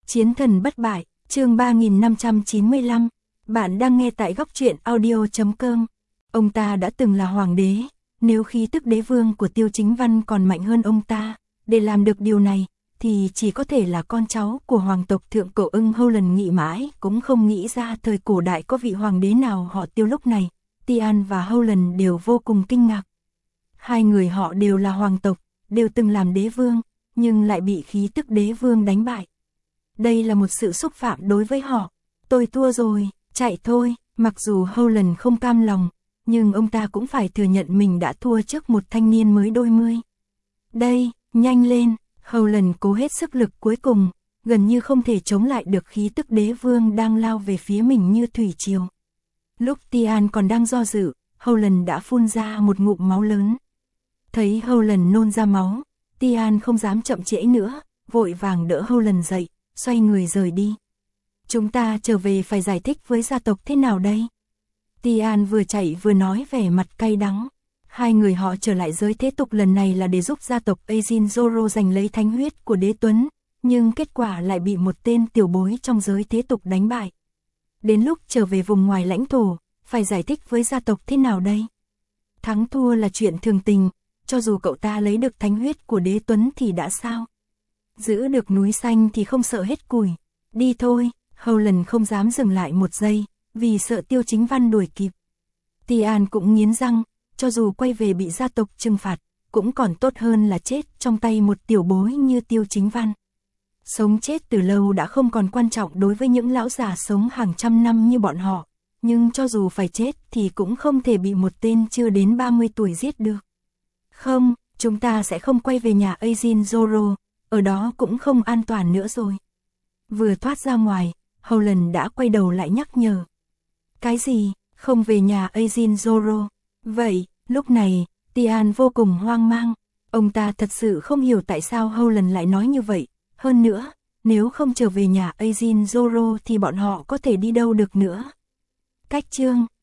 Chiến thần bất bại, chương 3595. Bạn đang nghe tại góc truyện audio.com. Ông ta đã từng là hoàng đế, nếu khí tức đế vương của Tiêu Chính Văn còn mạnh hơn ông ta, để làm được điều này, thì chỉ có thể là con cháu của hoàng tộc thượng cổ Ưng Howland. Nghĩ mãi cũng không nghĩ ra thời cổ đại có vị hoàng đế nào họ Tiêu. Lúc này, Tian và Howland đều vô cùng kinh ngạc. Hai người họ đều là hoàng tộc, đều từng làm đế vương, nhưng lại bị khí tức đế vương đánh bại. Đây là một sự xúc phạm đối với họ. Tôi thua rồi, chạy thôi. Mặc dù Howland không cam lòng, nhưng ông ta cũng phải thừa nhận mình đã thua trước một thanh niên mới đôi mươi. Đây, nhanh lên. Howland cố hết sức lực cuối cùng, gần như không thể chống lại được khí tức đế vương đang lao về phía mình như thủy triều. Lúc Tian còn đang do dự, Howland đã phun ra một ngụm máu lớn. Thấy Howland nôn ra máu, Tian không dám chậm trễ nữa, vội vàng đỡ Howland dậy, xoay người rời đi. Chúng ta trở về phải giải thích với gia tộc thế nào đây? Tian vừa chạy vừa nói vẻ mặt cay đắng. Hai người họ trở lại giới thế tục lần này là để giúp gia tộc Ajin Zoro giành lấy thánh huyết của đế tuấn, nhưng kết quả lại bị một tên tiểu bối trong giới thế tục đánh bại. Đến lúc trở về vùng ngoài lãnh thổ, phải giải thích với gia tộc thế nào đây? Thắng thua là chuyện thường tình, cho dù cậu ta lấy được thánh huyết của đế tuấn thì đã sao? Giữ được núi xanh thì không sợ hết củi. Đi thôi. Howland không dám dừng lại một giây, vì sợ Tiêu Chính Văn đuổi kịp. Tian cũng nghiến răng, cho dù quay về bị gia tộc trừng phạt, cũng còn tốt hơn là chết trong tay một tiểu bối như Tiêu Chính Văn. Sống chết từ lâu đã không còn quan trọng đối với những lão già sống hàng trăm năm như bọn họ, nhưng cho dù phải chết thì cũng không thể bị một tên chưa đến 30 tuổi giết được. Không, chúng ta sẽ không quay về nhà Ajin Zoro, ở đó cũng không an toàn nữa rồi. Vừa thoát ra ngoài, Howland đã quay đầu lại nhắc nhở. Cái gì, không về nhà Ajin Zoro? Vậy, lúc này, Tian vô cùng hoang mang. Ông ta thật sự không hiểu tại sao Howland lại nói như vậy. Hơn nữa, nếu không trở về nhà Ajin Zoro thì bọn họ có thể đi đâu được nữa. Cách chương